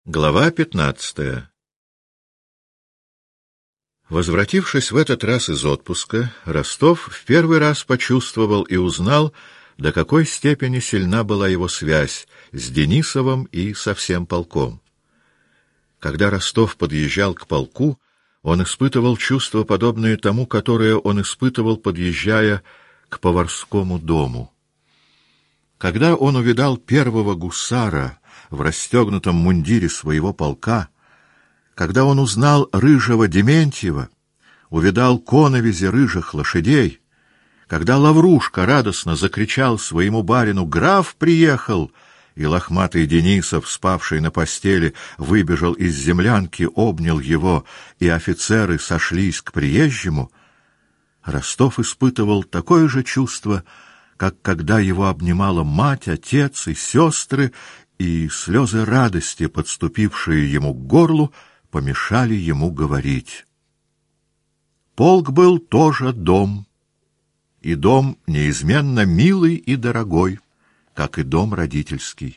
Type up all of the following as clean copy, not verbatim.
Глава 15. Возвратившись в этот раз из отпуска, Ростов в первый раз почувствовал и узнал, до какой степени сильна была его связь с Денисовым и со всем полком. Когда Ростов подъезжал к полку, он испытывал чувство, подобное тому, которое он испытывал, подъезжая к поварскому дому. Когда он увидал первого гусара в расстегнутом мундире своего полка, когда он узнал рыжего Дементьева, увидал коновизи рыжих лошадей, когда Лаврушка радостно закричал своему барину: «Граф приехал!» и лохматый Денисов, спавший на постели, выбежал из землянки, обнял его, и офицеры сошлись к приезжему, Ростов испытывал такое же чувство, как когда его обнимала мать, отец и сестры, и слезы радости, подступившие ему к горлу, помешали ему говорить. Полк был тоже дом, и дом неизменно милый и дорогой, как и дом родительский.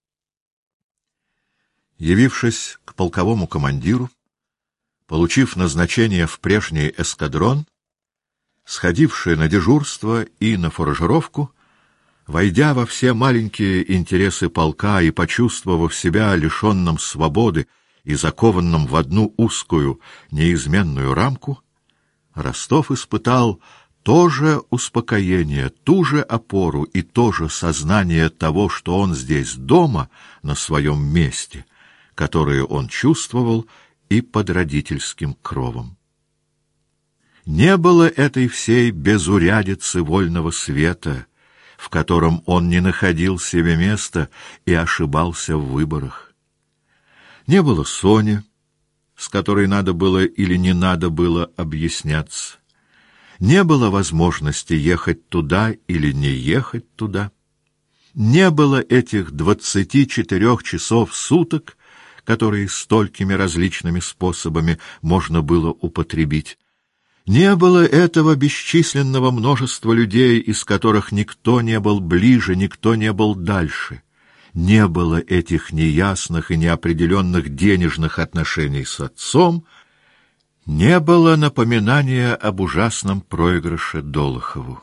Явившись к полковому командиру, получив назначение в прежний эскадрон, сходивший на дежурство и на фуражировку, войдя во все маленькие интересы полка и почувствовав себя лишенным свободы и закованным в одну узкую, неизменную рамку, Ростов испытал то же успокоение, ту же опору и то же сознание того, что он здесь дома, на своем месте, которое он чувствовал и под родительским кровом. Не было этой всей безурядицы вольного света, в котором он не находил себе места и ошибался в выборах. Не было Сони, с которой надо было или не надо было объясняться. Не было возможности ехать туда или не ехать туда. Не было этих 24 часов в суток, которые столькими различными способами можно было употребить. Не было этого бесчисленного множества людей, из которых никто не был ближе, никто не был дальше. Не было этих неясных и неопределенных денежных отношений с отцом, не было напоминания об ужасном проигрыше Долохову.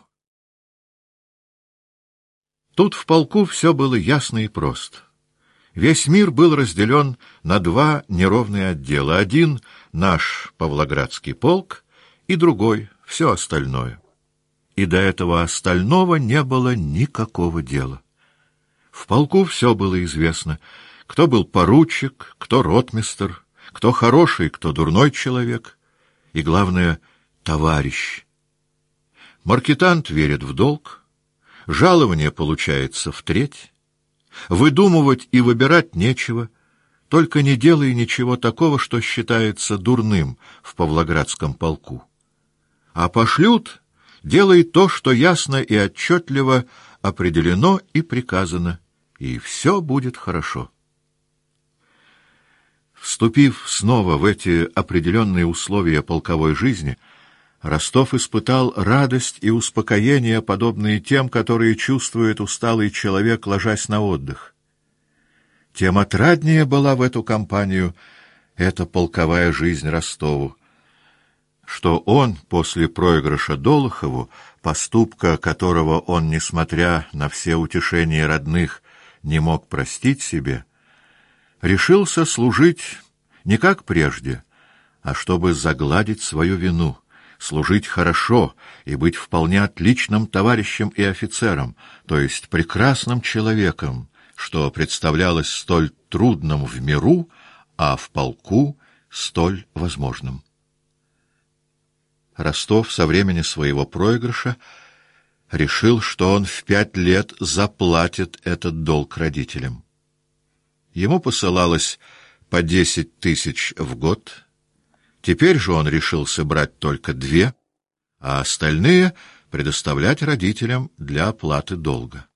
Тут в полку все было ясно и просто. Весь мир был разделен на два неровные отдела. Один — наш Павлоградский полк, и другой — все остальное. И до этого остального не было никакого дела. В полку все было известно: кто был поручик, кто ротмистр, кто хороший, кто дурной человек, и, главное, товарищ. Маркетант верит в долг, жалование получается в треть, выдумывать и выбирать нечего, только не делай ничего такого, что считается дурным в Павлоградском полку. А пошлют, делай то, что ясно и отчетливо определено и приказано, и все будет хорошо. Вступив снова в эти определенные условия полковой жизни, Ростов испытал радость и успокоение, подобные тем, которые чувствует усталый человек, ложась на отдых. Тем отраднее была в эту компанию эта полковая жизнь Ростову, что он после проигрыша Долохову, поступка которого он, несмотря на все утешения родных, не мог простить себе, решился служить не как прежде, а чтобы загладить свою вину, служить хорошо и быть вполне отличным товарищем и офицером, то есть прекрасным человеком, что представлялось столь трудным в миру, а в полку столь возможным. Ростов со времени своего проигрыша решил, что он в 5 лет заплатит этот долг родителям. Ему посылалось по 10 тысяч в год. Теперь же он решился брать только 2, а остальные предоставлять родителям для оплаты долга.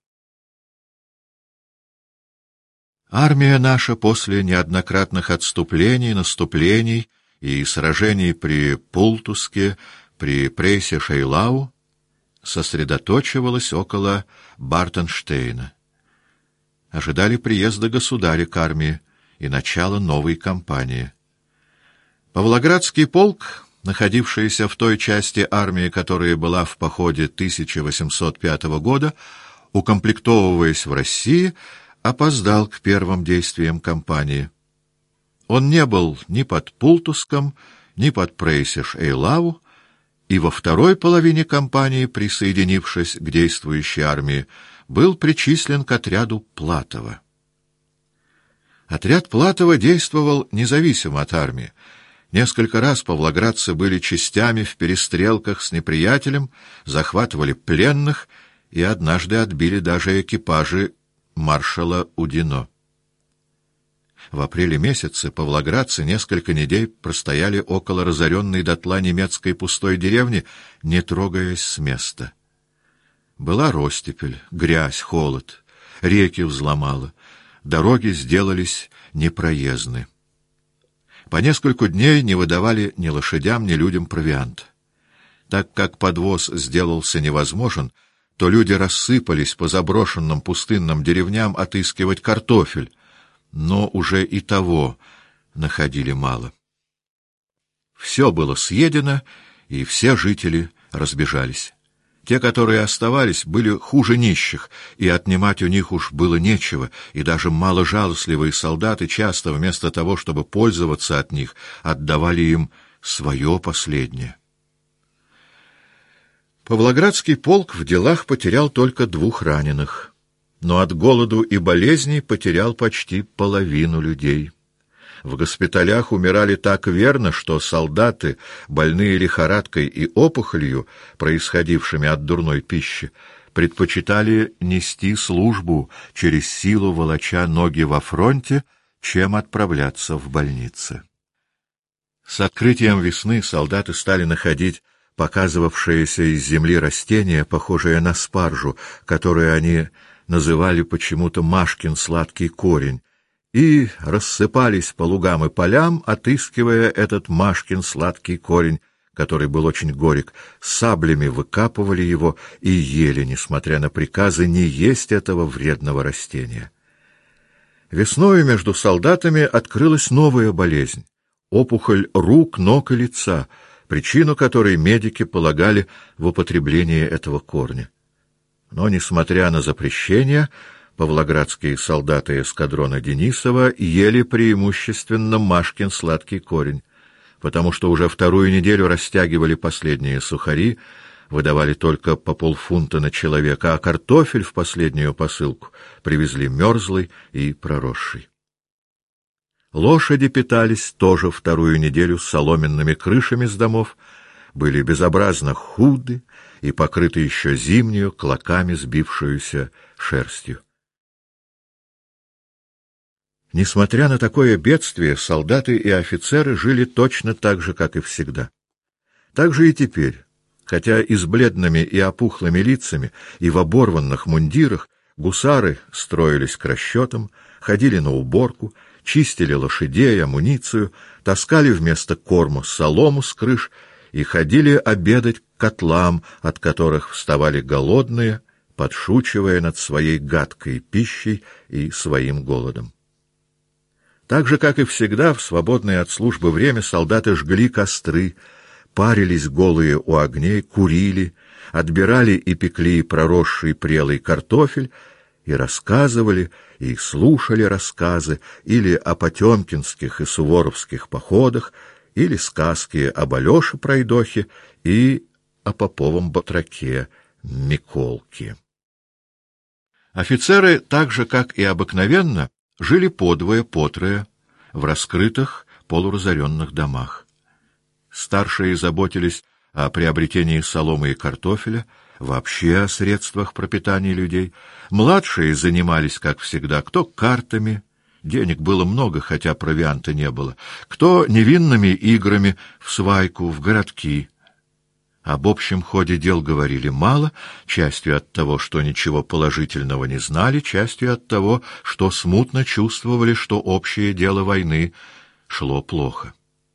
Армия наша после неоднократных отступлений, наступлений и сражений при Пултуске, при Прейсе-Шейлау сосредоточивалась около Бартенштейна. Ожидали приезда государя к армии, и начало новой кампании. Павлоградский полк, находившийся в той части армии, которая была в походе 1805 года, укомплектовываясь в России, опоздал к первым действиям кампании. Он не был ни под Пултуском, ни под Прейсиш-Эйлаву, и во второй половине кампании, присоединившись к действующей армии, был причислен к отряду Платова. Отряд Платова действовал независимо от армии. Несколько раз павлоградцы были частями в перестрелках с неприятелем, захватывали пленных и однажды отбили даже экипажи маршала Удино. В апреле месяце павлоградцы несколько недель простояли около разоренной дотла немецкой пустой деревни, не трогаясь с места. Была ростепель, грязь, холод, реки взломало, дороги сделались непроездны. По несколько дней не выдавали ни лошадям, ни людям провиант. Так как подвоз сделался невозможен, то люди рассыпались по заброшенным пустынным деревням отыскивать картофель, но уже и того находили мало. Все было съедено, и все жители разбежались. Те, которые оставались, были хуже нищих, и отнимать у них уж было нечего, и даже маложалостливые солдаты часто вместо того, чтобы пользоваться от них, отдавали им свое последнее. Павлоградский полк в делах потерял только 2 раненых, но от голоду и болезней потерял почти половину людей. В госпиталях умирали так верно, что солдаты, больные лихорадкой и опухолью, происходившими от дурной пищи, предпочитали нести службу, через силу волоча ноги во фронте, чем отправляться в больницы. С открытием весны солдаты стали находить показывавшееся из земли растение, похожее на спаржу, которое они называли почему-то Машкин сладкий корень, и рассыпались по лугам и полям, отыскивая этот Машкин сладкий корень, который был очень горек, саблями выкапывали его и ели, несмотря на приказы не есть этого вредного растения. Весною между солдатами открылась новая болезнь — опухоль рук, ног и лица, причину которой медики полагали в употреблении этого корня. Но, несмотря на запрещение, павлоградские солдаты эскадрона Денисова ели преимущественно Машкин сладкий корень, потому что уже 2-ю неделю растягивали последние сухари, выдавали только по полфунта на человека, а картофель в последнюю посылку привезли мерзлый и проросший. Лошади питались тоже 2-ю неделю соломенными крышами с домов, были безобразно худы и покрыты еще зимнюю, клоками сбившуюся шерстью. Несмотря на такое бедствие, солдаты и офицеры жили точно так же, как и всегда. Так же и теперь, хотя и с бледными и опухлыми лицами, и в оборванных мундирах, гусары строились к расчетам, ходили на уборку, чистили лошадей, амуницию, таскали вместо корма солому с крыш и ходили обедать к котлам, от которых вставали голодные, подшучивая над своей гадкой пищей и своим голодом. Так же, как и всегда, в свободное от службы время солдаты жгли костры, парились голые у огней, курили, отбирали и пекли проросший прелый картофель и рассказывали, и слушали рассказы или о потемкинских и суворовских походах, или сказки об Алёше-пройдохе и о поповом батраке Миколке. Офицеры, так же, как и обыкновенно, жили подвое-потрое в раскрытых полуразоренных домах. Старшие заботились о приобретении соломы и картофеля, вообще о средствах пропитания людей. Младшие занимались, как всегда, кто картами, денег было много, хотя провианта не было, кто невинными играми в свайку, в городки. Об общем ходе дел говорили мало, частью от того, что ничего положительного не знали, частью от того, что смутно чувствовали, что общее дело войны шло плохо.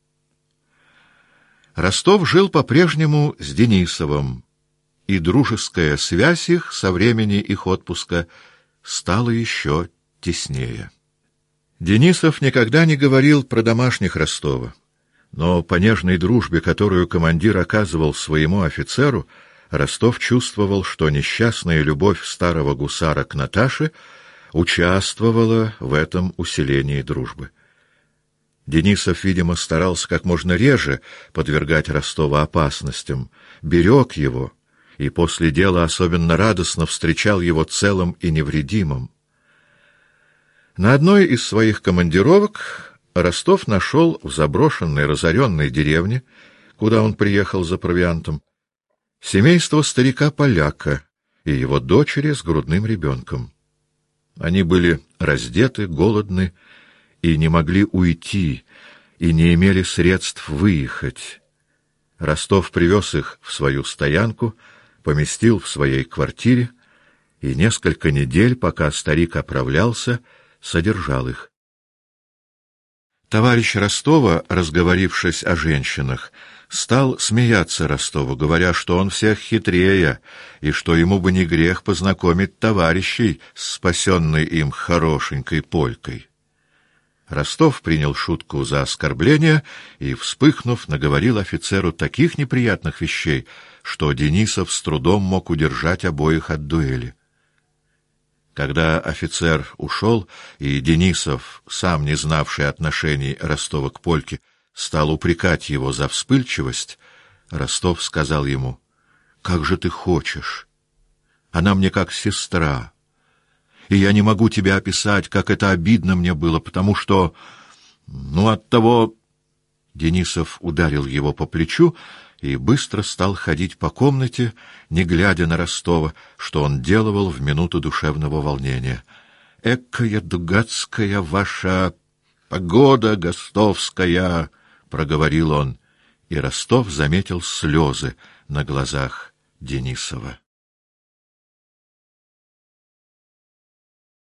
Ростов жил по-прежнему с Денисовым, и дружеская связь их со времени их отпуска стала еще теснее. Денисов никогда не говорил про домашних Ростова, но по нежной дружбе, которую командир оказывал своему офицеру, Ростов чувствовал, что несчастная любовь старого гусара к Наташе участвовала в этом усилении дружбы. Денисов, видимо, старался как можно реже подвергать Ростова опасностям, берег его и после дела особенно радостно встречал его целым и невредимым. На одной из своих командировок Ростов нашел в заброшенной разоренной деревне, куда он приехал за провиантом, семейство старика-поляка и его дочери с грудным ребенком. Они были раздеты, голодны и не могли уйти, и не имели средств выехать. Ростов привез их в свою стоянку, поместил в своей квартире и несколько недель, пока старик оправлялся, содержал их. Товарищ Ростова, разговорившись о женщинах, стал смеяться Ростову, говоря, что он всех хитрее, и что ему бы не грех познакомить товарищей с спасенной им хорошенькой полькой. Ростов принял шутку за оскорбление и, вспыхнув, наговорил офицеру таких неприятных вещей, что Денисов с трудом мог удержать обоих от дуэли. Когда офицер ушел, и Денисов, сам не знавший отношений Ростова к польке, стал упрекать его за вспыльчивость, Ростов сказал ему: «Как же ты хочешь? Она мне как сестра, и я не могу тебе описать, как это обидно мне было, потому что... оттого...» Денисов ударил его по плечу и быстро стал ходить по комнате, не глядя на Ростова, что он делал в минуту душевного волнения. «Экая дугацкая ваша погода гостовская!» — проговорил он, и Ростов заметил слезы на глазах Денисова.